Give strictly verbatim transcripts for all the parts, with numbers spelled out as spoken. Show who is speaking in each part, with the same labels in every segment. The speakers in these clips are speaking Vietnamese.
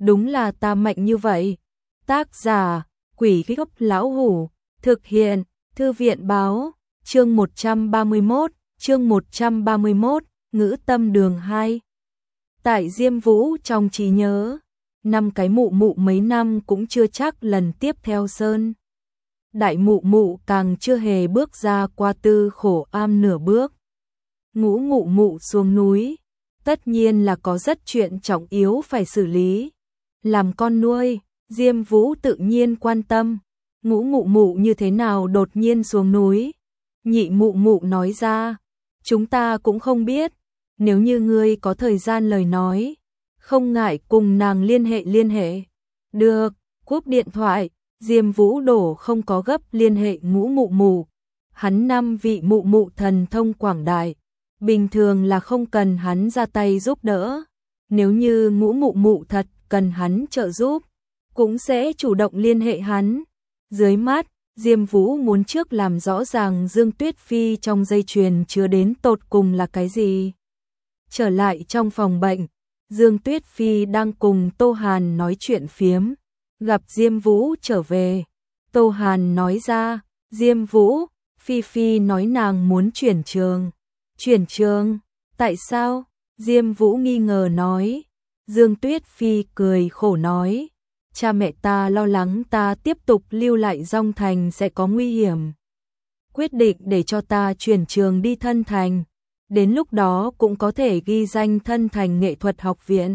Speaker 1: đúng là ta mạnh như vậy. Tác giả, Quỷ Gốc Lão Hủ, thực hiện, Thư viện Báo, chương một trăm ba mươi mốt, chương một trăm ba mươi mốt, Ngữ Tâm Đường hai. Tại Diêm Vũ trong trí nhớ, năm cái mụ mụ mấy năm cũng chưa chắc lần tiếp theo sơn. Đại mụ mụ càng chưa hề bước ra qua Tư Khổ Am nửa bước. Ngũ mụ mụ xuống núi, tất nhiên là có rất chuyện trọng yếu phải xử lý. Làm con nuôi, Diêm Vũ tự nhiên quan tâm, ngũ mụ mụ như thế nào đột nhiên xuống núi. Nhị mụ mụ nói ra, chúng ta cũng không biết, nếu như ngươi có thời gian lời nói, không ngại cùng nàng liên hệ liên hệ. Được, cúp điện thoại, Diêm Vũ đổ không có gấp liên hệ ngũ mụ mụ. Hắn năm vị mụ mụ thần thông quảng đại, bình thường là không cần hắn ra tay giúp đỡ. Nếu như ngũ mụ mụ thật cần hắn trợ giúp, cũng sẽ chủ động liên hệ hắn. Dưới mắt, Diêm Vũ muốn trước làm rõ ràng Dương Tuyết Phi trong dây chuyền chứa đến tột cùng là cái gì. Trở lại trong phòng bệnh, Dương Tuyết Phi đang cùng Tô Hàn nói chuyện phiếm, gặp Diêm Vũ trở về. Tô Hàn nói ra, Diêm Vũ, Phi Phi nói nàng muốn chuyển trường. Chuyển trường? Tại sao? Diêm Vũ nghi ngờ nói. Dương Tuyết Phi cười khổ nói, cha mẹ ta lo lắng ta tiếp tục lưu lại Dong Thành sẽ có nguy hiểm. Quyết định để cho ta chuyển trường đi Thân Thành, đến lúc đó cũng có thể ghi danh Thân Thành Nghệ thuật học viện.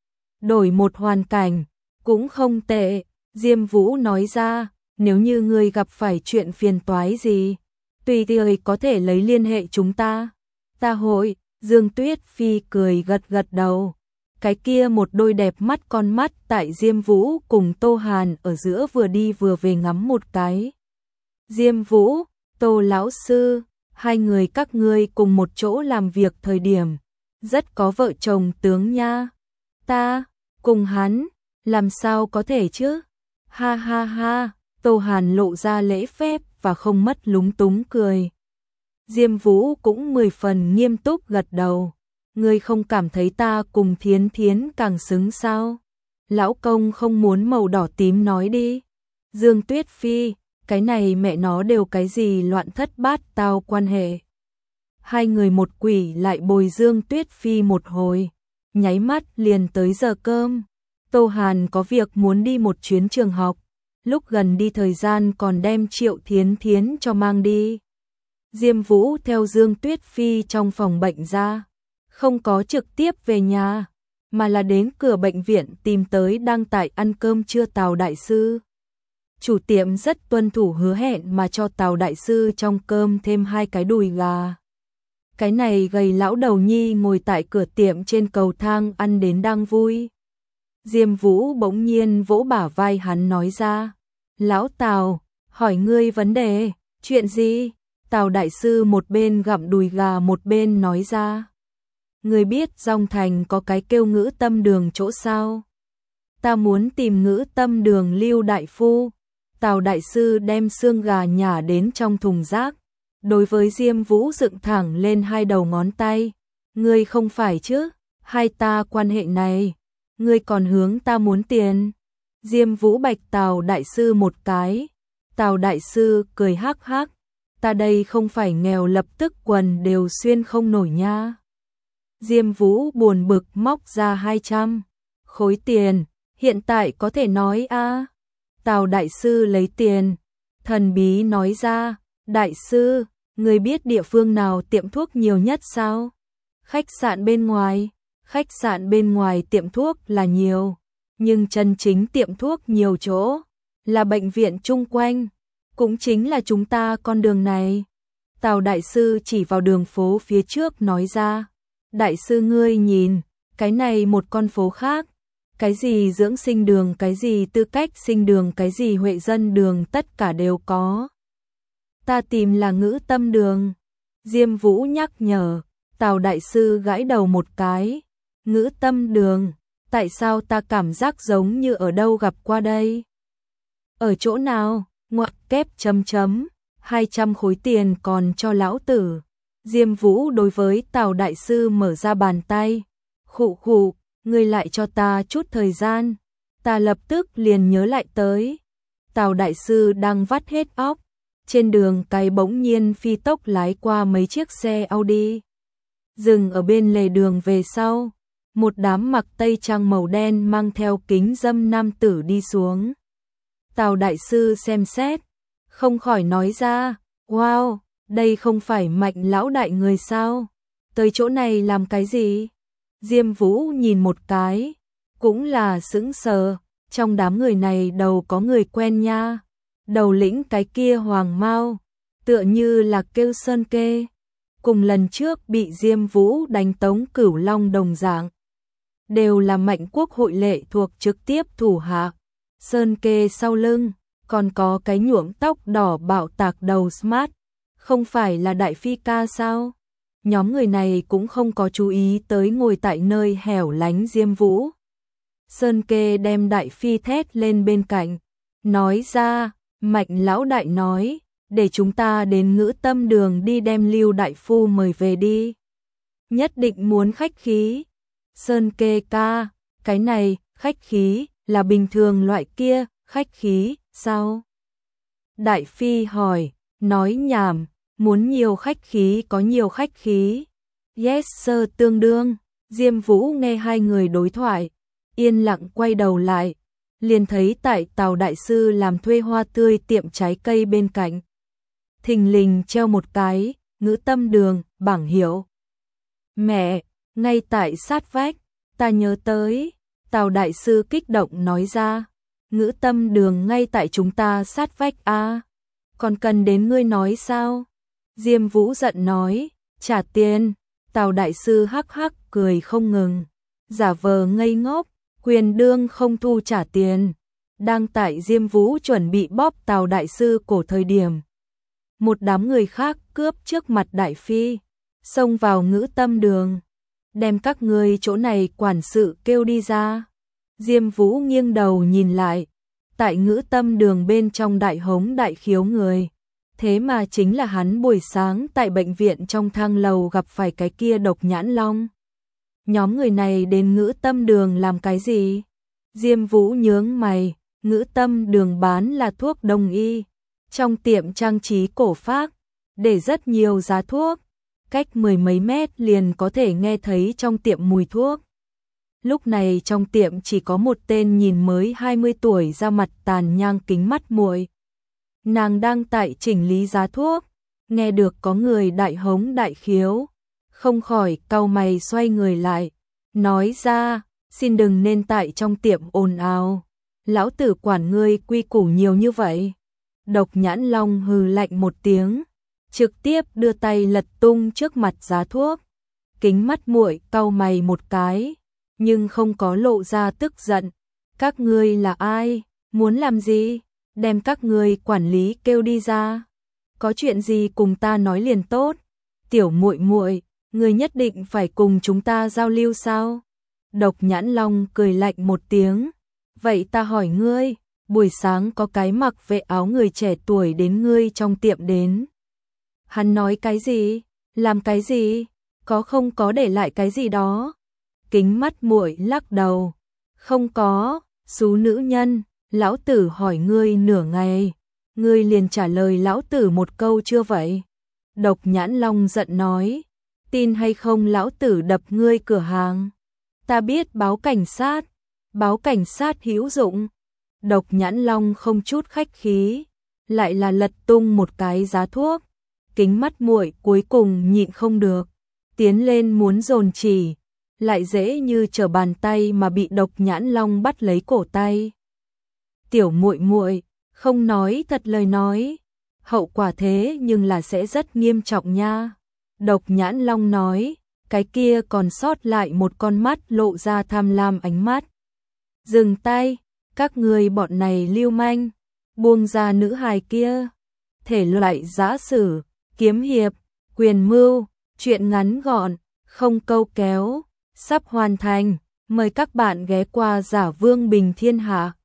Speaker 1: Đổi một hoàn cảnh, cũng không tệ. Diêm Vũ nói ra, nếu như ngươi gặp phải chuyện phiền toái gì, tùy thời có thể lấy liên hệ chúng ta. Ta hội. Dương Tuyết Phi cười gật gật đầu. Cái kia một đôi đẹp mắt con mắt tại Diêm Vũ cùng Tô Hàn ở giữa vừa đi vừa về ngắm một cái. Diêm Vũ, Tô lão sư, hai người các ngươi cùng một chỗ làm việc thời điểm, rất có vợ chồng tướng nha. Ta, cùng hắn, làm sao có thể chứ? Ha ha ha, Tô Hàn lộ ra lễ phép và không mất lúng túng cười. Diêm Vũ cũng mười phần nghiêm túc gật đầu. Ngươi không cảm thấy ta cùng Thiến Thiến càng xứng sao? Lão công không muốn màu đỏ tím nói đi. Dương Tuyết Phi, cái này mẹ nó đều cái gì loạn thất bát tao quan hệ. Hai người một quỷ lại bồi Dương Tuyết Phi một hồi, nháy mắt liền tới giờ cơm. Tô Hàn có việc muốn đi một chuyến trường học, lúc gần đi thời gian còn đem Triệu Thiến Thiến cho mang đi. Diêm Vũ theo Dương Tuyết Phi trong phòng bệnh ra, không có trực tiếp về nhà, mà là đến cửa bệnh viện tìm tới đang tại ăn cơm trưa Tào đại sư. Chủ tiệm rất tuân thủ hứa hẹn mà cho Tào đại sư trong cơm thêm hai cái đùi gà. Cái này gầy lão đầu nhi ngồi tại cửa tiệm trên cầu thang ăn đến đang vui. Diêm Vũ bỗng nhiên vỗ bả vai hắn nói ra, lão Tào, hỏi ngươi vấn đề. Chuyện gì? Tào đại sư một bên gặm đùi gà một bên nói ra, ngươi biết Dong Thành có cái kêu Ngữ Tâm Đường chỗ sao? Ta muốn tìm Ngữ Tâm Đường Lưu đại phu. Tào đại sư đem xương gà nhả đến trong thùng rác, đối với Diêm Vũ dựng thẳng lên hai đầu ngón tay. Ngươi không phải chứ? Hai ta quan hệ này, ngươi còn hướng ta muốn tiền. Diêm Vũ bạch Tào đại sư một cái. Tào đại sư cười hắc hắc, ta đây không phải nghèo lập tức quần đều xuyên không nổi nha. Diêm Vũ buồn bực móc ra hai trăm khối tiền, hiện tại có thể nói a. À. Tào đại sư lấy tiền, thần bí nói ra, đại sư, người biết địa phương nào tiệm thuốc nhiều nhất sao? Khách sạn bên ngoài, khách sạn bên ngoài tiệm thuốc là nhiều, nhưng chân chính tiệm thuốc nhiều chỗ, là bệnh viện chung quanh, cũng chính là chúng ta con đường này. Tào đại sư chỉ vào đường phố phía trước nói ra, đại sư ngươi nhìn, cái này một con phố khác, cái gì dưỡng sinh đường, cái gì tư cách sinh đường, cái gì huệ dân đường, tất cả đều có. Ta tìm là Ngữ Tâm Đường. Diêm Vũ nhắc nhở. Tào đại sư gãi đầu một cái. Ngữ Tâm Đường, tại sao ta cảm giác giống như ở đâu gặp qua đây? Ở chỗ nào? Ngoặc kép chấm chấm, hai trăm khối tiền còn cho lão tử. Diêm Vũ đối với Tào đại sư mở ra bàn tay. Khụ khụ, ngươi lại cho ta chút thời gian, ta lập tức liền nhớ lại tới. Tào đại sư đang vắt hết óc. Trên đường cái bỗng nhiên phi tốc lái qua mấy chiếc xe Audi. Dừng ở bên lề đường về sau. Một đám mặc tây trang màu đen mang theo kính dâm nam tử đi xuống. Tào đại sư xem xét, không khỏi nói ra, wow, đây không phải Mạnh lão đại người sao? Tới chỗ này làm cái gì? Diêm Vũ nhìn một cái, cũng là sững sờ, trong đám người này đầu có người quen nha. Đầu lĩnh cái kia Hoàng Mao, tựa như là kêu Sơn Kê, cùng lần trước bị Diêm Vũ đánh tống Cửu Long đồng dạng, đều là Mạnh quốc hội lệ thuộc trực tiếp thủ hạ. Sơn Kê sau lưng, còn có cái nhuộm tóc đỏ bạo tạc đầu Smart, không phải là đại phi ca sao? Nhóm người này cũng không có chú ý tới ngồi tại nơi hẻo lánh Diêm Vũ. Sơn Kê đem đại phi thét lên bên cạnh, nói ra, Mạnh lão đại nói, để chúng ta đến Ngữ Tâm đường đi đem Lưu đại phu mời về đi. Nhất định muốn khách khí. Sơn Kê ca, cái này, khách khí, là bình thường loại kia, khách khí, sao? Đại phi hỏi, nói nhảm, muốn nhiều khách khí có nhiều khách khí. Yes sir tương đương. Diêm Vũ nghe hai người đối thoại, yên lặng quay đầu lại, liền thấy tại Tào đại sư làm thuê hoa tươi tiệm trái cây bên cạnh. Thình lình treo một cái, Ngữ Tâm đường, bảng hiệu. Mẹ, ngay tại sát vách, ta nhớ tới. Tào đại sư kích động nói ra, Ngữ Tâm đường ngay tại chúng ta sát vách a, còn cần đến ngươi nói sao? Diêm Vũ giận nói, trả tiền. Tào đại sư hắc hắc cười không ngừng, giả vờ ngây ngốc, quyền đương không thu trả tiền. Đang tại Diêm Vũ chuẩn bị bóp Tào đại sư cổ thời điểm, một đám người khác cướp trước mặt đại phi, xông vào Ngữ Tâm đường, đem các ngươi chỗ này quản sự kêu đi ra. Diêm Vũ nghiêng đầu nhìn lại, tại Ngữ Tâm đường bên trong đại hống đại khiếu người, thế mà chính là hắn buổi sáng tại bệnh viện trong thang lầu gặp phải cái kia Độc Nhãn Long. Nhóm người này đến Ngữ Tâm đường làm cái gì? Diêm Vũ nhướng mày, Ngữ Tâm đường bán là thuốc đông y, trong tiệm trang trí cổ phác, để rất nhiều giá thuốc, cách mười mấy mét liền có thể nghe thấy trong tiệm mùi thuốc. Lúc này trong tiệm chỉ có một tên nhìn mới hai mươi tuổi da mặt tàn nhang kính mắt muội. Nàng đang tại chỉnh lý giá thuốc, nghe được có người đại hống đại khiếu, không khỏi cau mày xoay người lại, nói ra, xin đừng nên tại trong tiệm ồn ào, lão tử quản ngươi quy củ nhiều như vậy. Độc Nhãn Long hừ lạnh một tiếng, trực tiếp đưa tay lật tung trước mặt giá thuốc. Kính mắt muội cau mày một cái, nhưng không có lộ ra tức giận. Các ngươi là ai? Muốn làm gì? Đem các ngươi quản lý kêu đi ra. Có chuyện gì cùng ta nói liền tốt. Tiểu muội muội, ngươi nhất định phải cùng chúng ta giao lưu sao? Độc Nhãn Long cười lạnh một tiếng. Vậy ta hỏi ngươi, buổi sáng có cái mặc vệ áo người trẻ tuổi đến ngươi trong tiệm đến. Hắn nói cái gì? Làm cái gì? Có không có để lại cái gì đó? Kính mắt muội lắc đầu. Không có, xú nữ nhân, lão tử hỏi ngươi nửa ngày, ngươi liền trả lời lão tử một câu chưa vậy? Độc Nhãn Long giận nói, tin hay không lão tử đập ngươi cửa hàng. Ta biết báo cảnh sát, báo cảnh sát hữu dụng. Độc Nhãn Long không chút khách khí, lại là lật tung một cái giá thuốc. Kính mắt muội cuối cùng nhịn không được, tiến lên muốn dồn chỉ, lại dễ như trở bàn tay mà bị Độc Nhãn Long bắt lấy cổ tay. Tiểu muội muội, không nói thật lời nói, hậu quả thế nhưng là sẽ rất nghiêm trọng nha. Độc Nhãn Long nói, cái kia còn sót lại một con mắt lộ ra tham lam ánh mắt. Dừng tay, các người bọn này lưu manh, buông ra nữ hài kia. Thể loại giã sử, kiếm hiệp, quyền mưu, truyện ngắn gọn, không câu kéo, sắp hoàn thành. Mời các bạn ghé qua Giả Vương Bình Thiên Hạ.